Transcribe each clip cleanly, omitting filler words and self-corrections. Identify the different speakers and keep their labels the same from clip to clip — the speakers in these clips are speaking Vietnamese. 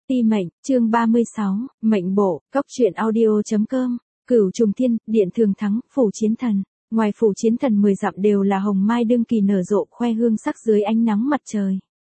Speaker 1: Ti mệnh, chương 36, mệnh bộ, cốc truyện audio.com, Cửu Trùng Thiên, Điện Thường Thắng, Phủ Chiến Thần. Ngoài Phủ Chiến Thần 10 dặm đều là hồng mai đương kỳ nở rộ khoe hương sắc dưới ánh nắng mặt trời.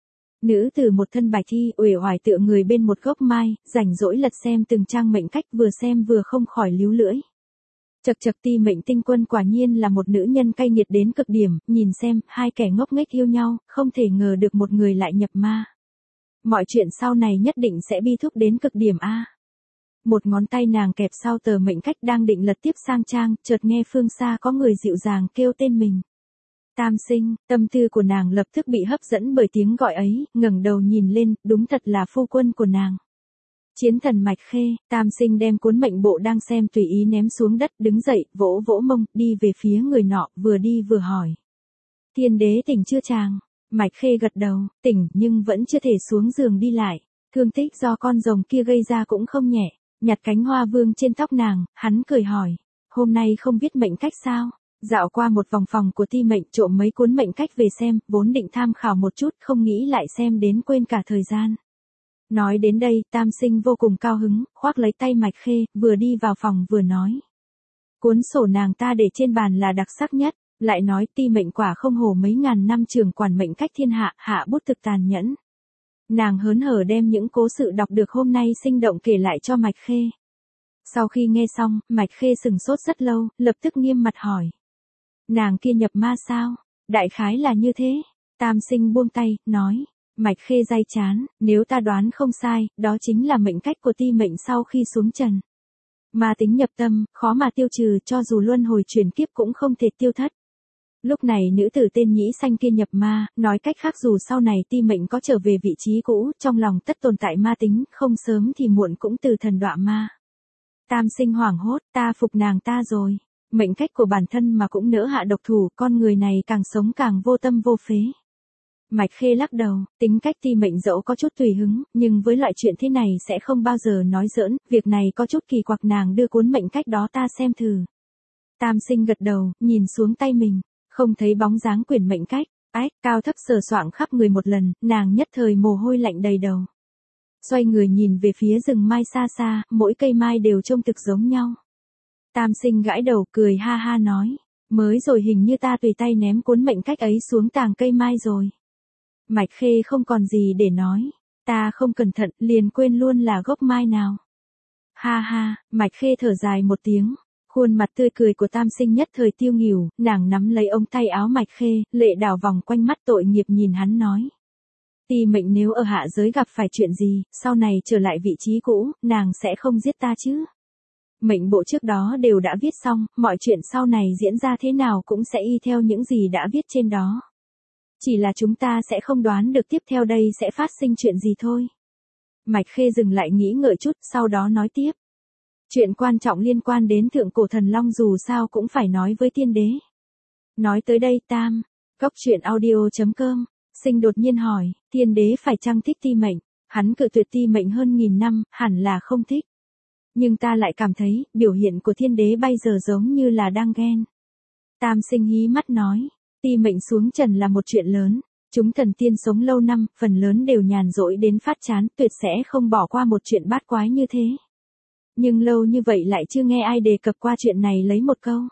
Speaker 1: Nữ tử một thân bạch thi uể oải tựa người bên một gốc mai, rảnh rỗi lật xem từng trang mệnh cách, vừa xem vừa không khỏi líu lưỡi. Chậc chậc, Ti mệnh tinh quân quả nhiên là một nữ nhân cay nghiệt đến cực điểm, nhìn xem, hai kẻ ngốc nghếch yêu nhau, không thể ngờ được một người lại nhập ma. Mọi chuyện sau này nhất định sẽ bi thúc đến cực điểm a. Một ngón tay nàng kẹp sau tờ mệnh cách đang định lật tiếp sang trang, chợt nghe phương xa có người dịu dàng kêu tên mình. Tam Sinh, tâm tư của nàng lập tức bị hấp dẫn bởi tiếng gọi ấy, ngẩng đầu nhìn lên, đúng thật là phu quân của nàng. Chiến Thần Mạch Khê. Tam Sinh đem cuốn mệnh bộ đang xem tùy ý ném xuống đất, đứng dậy, vỗ vỗ mông, đi về phía người nọ, vừa đi vừa hỏi. Thiên đế tỉnh chưa chàng? Mạch Khê gật đầu, tỉnh nhưng vẫn chưa thể xuống giường đi lại. Thương tích do con rồng kia gây ra cũng không nhẹ. Nhặt cánh hoa vương trên tóc nàng, hắn cười hỏi. Hôm nay không viết mệnh cách sao? Dạo qua một vòng phòng của Ti mệnh, trộm mấy cuốn mệnh cách về xem, vốn định tham khảo một chút, không nghĩ lại xem đến quên cả thời gian. Nói đến đây, Tam Sinh vô cùng cao hứng, khoác lấy tay Mạch Khê, vừa đi vào phòng vừa nói. Cuốn sổ nàng ta để trên bàn là đặc sắc nhất, lại nói Ti mệnh quả không hổ mấy ngàn năm trưởng quản mệnh cách thiên hạ, hạ bút thực tàn nhẫn. Nàng hớn hở đem những cố sự đọc được hôm nay sinh động kể lại cho Mạch Khê. Sau khi nghe xong, Mạch Khê sừng sốt rất lâu, lập tức nghiêm mặt hỏi. Nàng kia nhập ma sao? Đại khái là như thế. Tam Sinh buông tay, nói. Mạch Khê day chán, nếu ta đoán không sai, đó chính là mệnh cách của Ti mệnh sau khi xuống trần. Ma tính nhập tâm, khó mà tiêu trừ, cho dù luân hồi chuyển kiếp cũng không thể tiêu thất. Lúc này nữ tử tên Nhĩ Xanh kia nhập ma, nói cách khác dù sau này Ti mệnh có trở về vị trí cũ, trong lòng tất tồn tại ma tính, không sớm thì muộn cũng từ thần đọa ma. Tam Sinh hoảng hốt, ta phục nàng ta rồi. Mệnh cách của bản thân mà cũng nỡ hạ độc thủ, con người này càng sống càng vô tâm vô phế. Mạch Khê lắc đầu, tính cách Ti mệnh dẫu có chút tùy hứng, nhưng với loại chuyện thế này sẽ không bao giờ nói giỡn, việc này có chút kỳ quặc, nàng đưa cuốn mệnh cách đó ta xem thử. Tam Sinh gật đầu, nhìn xuống tay mình, không thấy bóng dáng quyển mệnh cách, ách, cao thấp sờ soạng khắp người một lần, nàng nhất thời mồ hôi lạnh đầy đầu. Xoay người nhìn về phía rừng mai xa xa, mỗi cây mai đều trông thực giống nhau. Tam Sinh gãi đầu, cười ha ha nói, mới rồi hình như ta tùy tay ném cuốn mệnh cách ấy xuống tàng cây mai rồi. Mạch Khê không còn gì để nói, ta không cẩn thận, liền quên luôn là gốc mai nào. Ha ha, Mạch Khê thở dài một tiếng, khuôn mặt tươi cười của Tam Sinh nhất thời tiêu nghỉu, nàng nắm lấy ống tay áo Mạch Khê, lệ đảo vòng quanh mắt tội nghiệp nhìn hắn nói. Ti mệnh nếu ở hạ giới gặp phải chuyện gì, sau này trở lại vị trí cũ, nàng sẽ không giết ta chứ. Mệnh bộ trước đó đều đã viết xong, mọi chuyện sau này diễn ra thế nào cũng sẽ y theo những gì đã viết trên đó. Chỉ là chúng ta sẽ không đoán được tiếp theo đây sẽ phát sinh chuyện gì thôi. Mạch Khê dừng lại nghĩ ngợi chút, sau đó nói tiếp. Chuyện quan trọng liên quan đến thượng cổ thần long dù sao cũng phải nói với tiên đế. Nói tới đây Tam, cốc truyện audio.com, Sinh đột nhiên hỏi, tiên đế phải chăng thích Ti mệnh? Hắn cự tuyệt Ti mệnh hơn 1000 năm, hẳn là không thích. Nhưng ta lại cảm thấy, biểu hiện của thiên đế bây giờ giống như là đang ghen. Tam Sinh hí mắt nói. Ti mệnh xuống trần là một chuyện lớn, chúng thần tiên sống lâu năm, phần lớn đều nhàn rỗi đến phát chán, tuyệt sẽ không bỏ qua một chuyện bát quái như thế. Nhưng lâu như vậy lại chưa nghe ai đề cập qua chuyện này lấy một câu.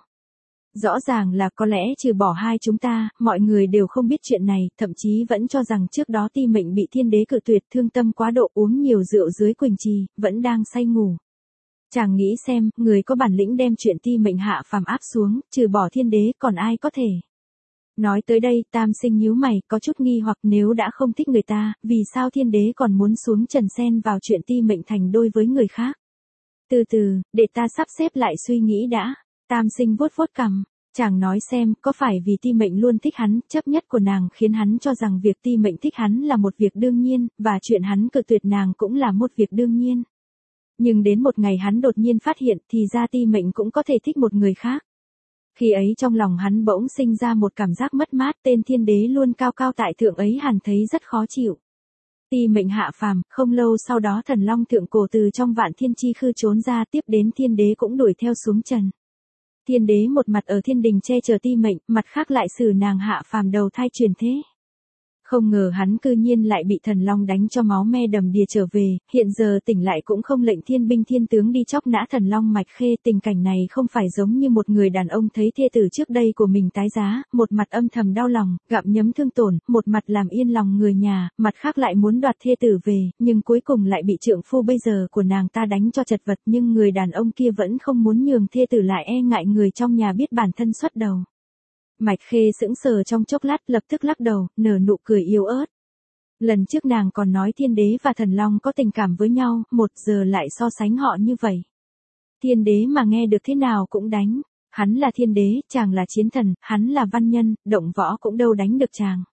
Speaker 1: Rõ ràng là có lẽ trừ bỏ hai chúng ta, mọi người đều không biết chuyện này, thậm chí vẫn cho rằng trước đó Ti mệnh bị thiên đế cự tuyệt, thương tâm quá độ, uống nhiều rượu dưới Quỳnh Trì, vẫn đang say ngủ. Chàng nghĩ xem, người có bản lĩnh đem chuyện Ti mệnh hạ phàm áp xuống, trừ bỏ thiên đế còn ai có thể. Nói tới đây, Tam Sinh nhíu mày, có chút nghi hoặc, nếu đã không thích người ta, vì sao thiên đế còn muốn xuống trần xen vào chuyện Ti mệnh thành đôi với người khác. Từ từ, để ta sắp xếp lại suy nghĩ đã. Tam Sinh vuốt vuốt cằm, chàng nói xem, có phải vì Ti mệnh luôn thích hắn, chấp nhất của nàng khiến hắn cho rằng việc Ti mệnh thích hắn là một việc đương nhiên, và chuyện hắn cự tuyệt nàng cũng là một việc đương nhiên. Nhưng đến một ngày hắn đột nhiên phát hiện, thì ra Ti mệnh cũng có thể thích một người khác. Khi ấy trong lòng hắn bỗng sinh ra một cảm giác mất mát, tên thiên đế luôn cao cao tại thượng ấy hẳn thấy rất khó chịu. Ti mệnh hạ phàm, không lâu sau đó thần long thượng cổ từ trong vạn thiên chi khư trốn ra, tiếp đến thiên đế cũng đuổi theo xuống trần. Thiên đế một mặt ở thiên đình che chở Ti mệnh, mặt khác lại xử nàng hạ phàm đầu thai truyền thế. Không ngờ hắn cư nhiên lại bị thần long đánh cho máu me đầm đìa trở về, hiện giờ tỉnh lại cũng không lệnh thiên binh thiên tướng đi chóc nã thần long Mạch Khê. Tình cảnh này không phải giống như một người đàn ông thấy thê tử trước đây của mình tái giá, một mặt âm thầm đau lòng, gặm nhấm thương tổn, một mặt làm yên lòng người nhà, mặt khác lại muốn đoạt thê tử về, nhưng cuối cùng lại bị trượng phu bây giờ của nàng ta đánh cho chật vật. Nhưng người đàn ông kia vẫn không muốn nhường thê tử lại, e ngại người trong nhà biết bản thân xuất đầu. Mạch Khê sững sờ trong chốc lát, lập tức lắc đầu, nở nụ cười yếu ớt. Lần trước nàng còn nói thiên đế và thần long có tình cảm với nhau, một giờ lại so sánh họ như vậy. Thiên đế mà nghe được thế nào cũng đánh, hắn là thiên đế, chàng là chiến thần, hắn là văn nhân, động võ cũng đâu đánh được chàng.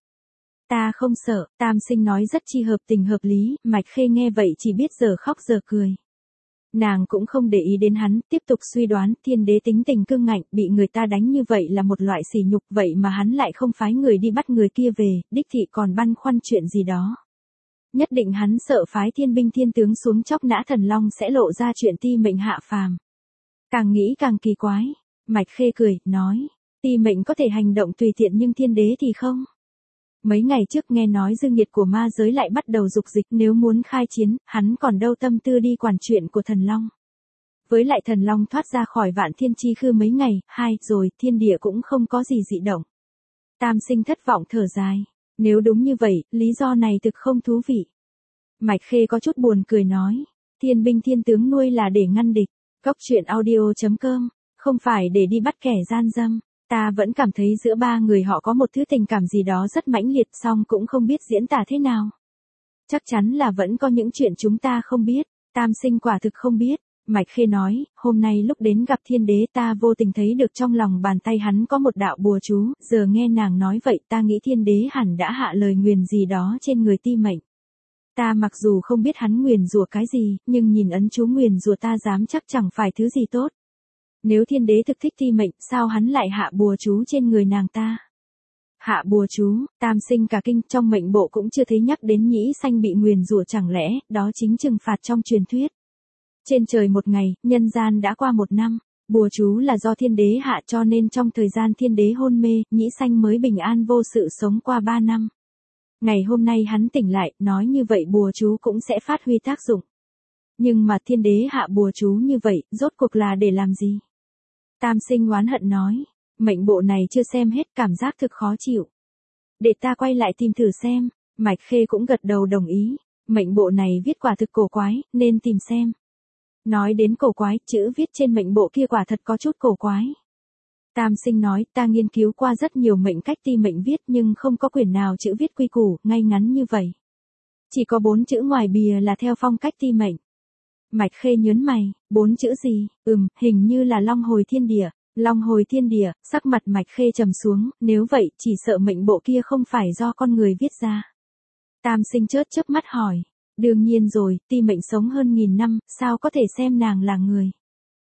Speaker 1: Ta không sợ, Tam Sinh nói rất chi hợp tình hợp lý, Mạch Khê nghe vậy chỉ biết giờ khóc giờ cười. Nàng cũng không để ý đến hắn, tiếp tục suy đoán, thiên đế tính tình cương ngạnh, bị người ta đánh như vậy là một loại sỉ nhục, vậy mà hắn lại không phái người đi bắt người kia về, đích thị còn băn khoăn chuyện gì đó. Nhất định hắn sợ phái thiên binh thiên tướng xuống chóc nã thần long sẽ lộ ra chuyện ti mệnh hạ phàm. Càng nghĩ càng kỳ quái, Mạch Khê cười, nói, ti mệnh có thể hành động tùy tiện nhưng thiên đế thì không. Mấy ngày trước nghe nói dương nhiệt của ma giới lại bắt đầu dục dịch, nếu muốn khai chiến, hắn còn đâu tâm tư đi quản chuyện của thần long. Với lại thần long thoát ra khỏi Vạn Thiên Chi Khư mấy ngày, rồi thiên địa cũng không có gì dị động. Tam Sinh thất vọng thở dài, nếu đúng như vậy, lý do này thực không thú vị. Mạch Khê có chút buồn cười nói, thiên binh thiên tướng nuôi là để ngăn địch, Cóc Truyện Audio.com, không phải để đi bắt kẻ gian dâm. Ta vẫn cảm thấy giữa ba người họ có một thứ tình cảm gì đó rất mãnh liệt, song cũng không biết diễn tả thế nào. Chắc chắn là vẫn có những chuyện chúng ta không biết, Tam Sinh quả thực không biết. Mạch Khê nói, hôm nay lúc đến gặp thiên đế ta vô tình thấy được trong lòng bàn tay hắn có một đạo bùa chú, giờ nghe nàng nói vậy ta nghĩ thiên đế hẳn đã hạ lời nguyền gì đó trên người ti mệnh. Ta mặc dù không biết hắn nguyền rủa cái gì, nhưng nhìn ấn chú nguyền rủa ta dám chắc chẳng phải thứ gì tốt. Nếu thiên đế thực thích ti mệnh, sao hắn lại hạ bùa chú trên người nàng ta? Hạ bùa chú, Tam Sinh cả kinh, trong mệnh bộ cũng chưa thấy nhắc đến Nhĩ Xanh bị nguyền rủa, chẳng lẽ đó chính trừng phạt trong truyền thuyết. Trên trời một ngày, nhân gian đã qua một năm, bùa chú là do thiên đế hạ cho nên trong thời gian thiên đế hôn mê, Nhĩ Xanh mới bình an vô sự sống qua 3 năm. Ngày hôm nay hắn tỉnh lại, nói như vậy bùa chú cũng sẽ phát huy tác dụng. Nhưng mà thiên đế hạ bùa chú như vậy, rốt cuộc là để làm gì? Tam Sinh oán hận nói, mệnh bộ này chưa xem hết, cảm giác thực khó chịu. Để ta quay lại tìm thử xem. Mạch Khê cũng gật đầu đồng ý, mệnh bộ này viết quả thực cổ quái, nên tìm xem. Nói đến cổ quái, chữ viết trên mệnh bộ kia quả thật có chút cổ quái. Tam Sinh nói, ta nghiên cứu qua rất nhiều mệnh cách ti mệnh viết nhưng không có quyển nào chữ viết quy củ, ngay ngắn như vậy. Chỉ có 4 chữ ngoài bìa là theo phong cách ti mệnh. Mạch Khê nhớn mày, 4 chữ gì? Hình như là long hồi thiên địa. Long hồi thiên địa, sắc mặt Mạch Khê trầm xuống, nếu vậy, chỉ sợ mệnh bộ kia không phải do con người viết ra. Tam Sinh chớp mắt hỏi, đương nhiên rồi, ti mệnh sống hơn 1000 năm, sao có thể xem nàng là người?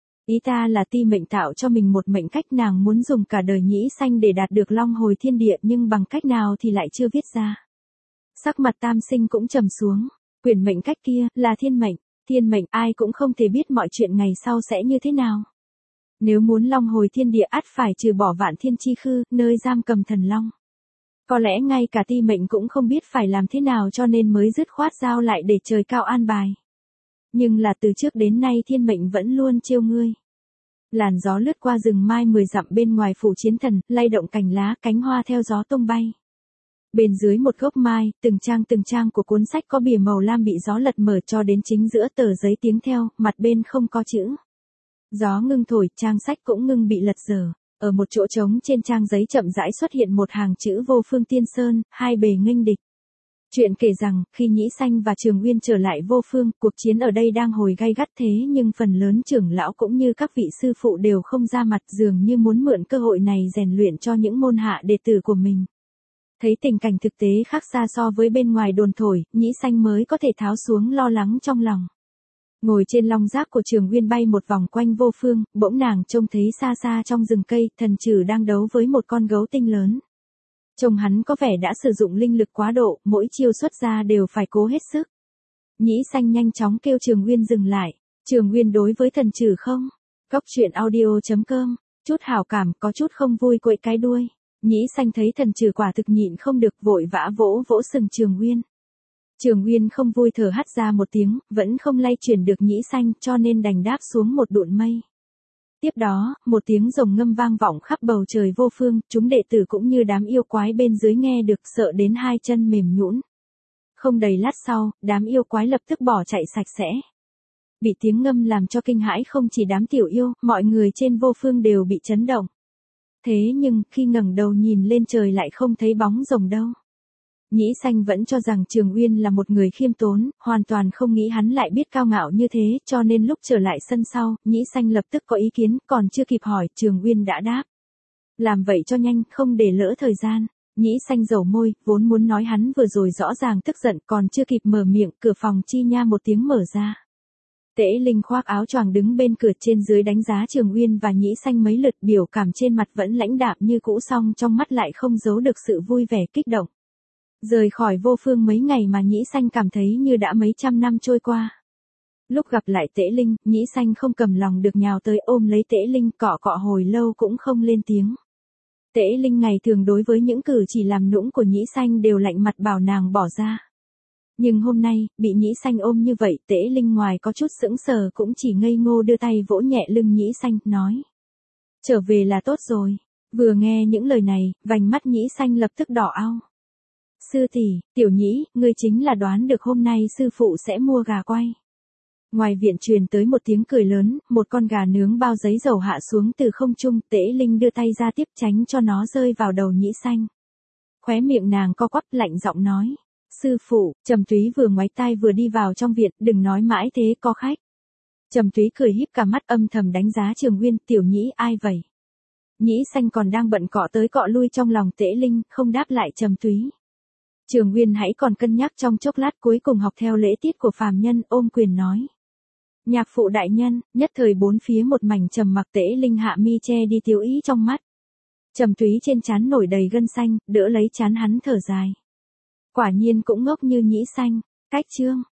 Speaker 1: Ý ta là ti mệnh tạo cho mình một mệnh cách, nàng muốn dùng cả đời Nhĩ Xanh để đạt được long hồi thiên địa, nhưng bằng cách nào thì lại chưa viết ra. Sắc mặt Tam Sinh cũng trầm xuống, quyển mệnh cách kia, là thiên mệnh. Thiên mệnh, ai cũng không thể biết mọi chuyện ngày sau sẽ như thế nào. Nếu muốn long hồi thiên địa ắt phải trừ bỏ Vạn Thiên Chi Khư, nơi giam cầm thần long. Có lẽ ngay cả ti mệnh cũng không biết phải làm thế nào cho nên mới dứt khoát giao lại để trời cao an bài. Nhưng là từ trước đến nay thiên mệnh vẫn luôn trêu ngươi. Làn gió lướt qua rừng mai 10 dặm bên ngoài phủ chiến thần, lay động cành lá, cánh hoa theo gió tung bay. Bên dưới một gốc mai, từng trang của cuốn sách có bìa màu lam bị gió lật mở cho đến chính giữa tờ giấy tiếng theo, mặt bên không có chữ. Gió ngưng thổi, trang sách cũng ngưng bị lật dở. Ở một chỗ trống trên trang giấy chậm rãi xuất hiện một hàng chữ Vô Phương Tiên Sơn, hai bề nghênh địch. Chuyện kể rằng, khi Nhĩ Xanh và Trường Uyên trở lại Vô Phương, cuộc chiến ở đây đang hồi gay gắt thế nhưng phần lớn trưởng lão cũng như các vị sư phụ đều không ra mặt, dường như muốn mượn cơ hội này rèn luyện cho những môn hạ đệ tử của mình. Thấy tình cảnh thực tế khác xa so với bên ngoài đồn thổi, Nhĩ Xanh mới có thể tháo xuống lo lắng trong lòng. Ngồi trên long giác của Trường Uyên bay một vòng quanh Vô Phương, bỗng nàng trông thấy xa xa trong rừng cây, thần trừ đang đấu với một con gấu tinh lớn. Trông hắn có vẻ đã sử dụng linh lực quá độ, mỗi chiêu xuất ra đều phải cố hết sức. Nhĩ Xanh nhanh chóng kêu Trường Uyên dừng lại. Trường Uyên đối với thần trừ không? Cóc Truyện Audio.com, chút hảo cảm, có chút không vui quậy cái đuôi. Nhĩ Xanh thấy thần trừ quả thực nhịn không được, vội vã vỗ vỗ sừng Trường Uyên. Trường Uyên không vui thở hắt ra một tiếng, vẫn không lay chuyển được Nhĩ Xanh, cho nên đành đáp xuống một đụn mây. Tiếp đó, một tiếng rồng ngâm vang vọng khắp bầu trời vô phương, chúng đệ tử cũng như đám yêu quái bên dưới nghe được sợ đến hai chân mềm nhũn. Không đầy lát sau, đám yêu quái lập tức bỏ chạy sạch sẽ. Bị tiếng ngâm làm cho kinh hãi không chỉ đám tiểu yêu, mọi người trên vô phương đều bị chấn động. Thế nhưng, khi ngẩng đầu nhìn lên trời lại không thấy bóng rồng đâu. Nhĩ Xanh vẫn cho rằng Trường Uyên là một người khiêm tốn, hoàn toàn không nghĩ hắn lại biết cao ngạo như thế, cho nên lúc trở lại sân sau, Nhĩ Xanh lập tức có ý kiến, còn chưa kịp hỏi, Trường Uyên đã đáp. Làm vậy cho nhanh, không để lỡ thời gian. Nhĩ Xanh dầu môi, vốn muốn nói hắn vừa rồi rõ ràng tức giận, còn chưa kịp mở miệng, cửa phòng chi nha một tiếng mở ra. Tễ Linh khoác áo choàng đứng bên cửa trên dưới đánh giá Trường Uyên và Nhĩ Xanh mấy lượt, biểu cảm trên mặt vẫn lãnh đạm như cũ, song trong mắt lại không giấu được sự vui vẻ kích động. Rời khỏi vô phương mấy ngày mà Nhĩ Xanh cảm thấy như đã mấy trăm năm trôi qua. Lúc gặp lại Tễ Linh, Nhĩ Xanh không cầm lòng được nhào tới ôm lấy Tễ Linh, cọ cọ hồi lâu cũng không lên tiếng. Tễ Linh ngày thường đối với những cử chỉ làm nũng của Nhĩ Xanh đều lạnh mặt bảo nàng bỏ ra. Nhưng hôm nay, bị Nhĩ Xanh ôm như vậy, Tễ Linh ngoài có chút sững sờ cũng chỉ ngây ngô đưa tay vỗ nhẹ lưng Nhĩ Xanh, nói. Trở về là tốt rồi. Vừa nghe những lời này, vành mắt Nhĩ Xanh lập tức đỏ ao. Sư tỷ, Tiểu Nhĩ, ngươi chính là đoán được hôm nay sư phụ sẽ mua gà quay. Ngoài viện truyền tới một tiếng cười lớn, một con gà nướng bao giấy dầu hạ xuống từ không trung, Tễ Linh đưa tay ra tiếp tránh cho nó rơi vào đầu Nhĩ Xanh. Khóe miệng nàng co quắp, lạnh giọng nói. Sư phụ, Trầm Túy vừa ngoái tai vừa đi vào trong viện, đừng nói mãi thế, có khách. Trầm Túy cười híp cả mắt âm thầm đánh giá Trường Uyên, Tiểu Nhĩ ai vậy? Nhĩ Xanh còn đang bận cọ tới cọ lui trong lòng Tễ Linh, không đáp lại Trầm Túy. Trường Uyên hãy còn cân nhắc trong chốc lát, cuối cùng học theo lễ tiết của phàm nhân, ôm quyền nói. Nhạc phụ đại nhân. Nhất thời bốn phía một mảnh trầm mặc, Tễ Linh hạ mi che đi tiêu ý trong mắt. Trầm Túy trên trán nổi đầy gân xanh, đỡ lấy trán hắn thở dài. Quả nhiên cũng ngốc như Nhĩ Xanh. Cách chương.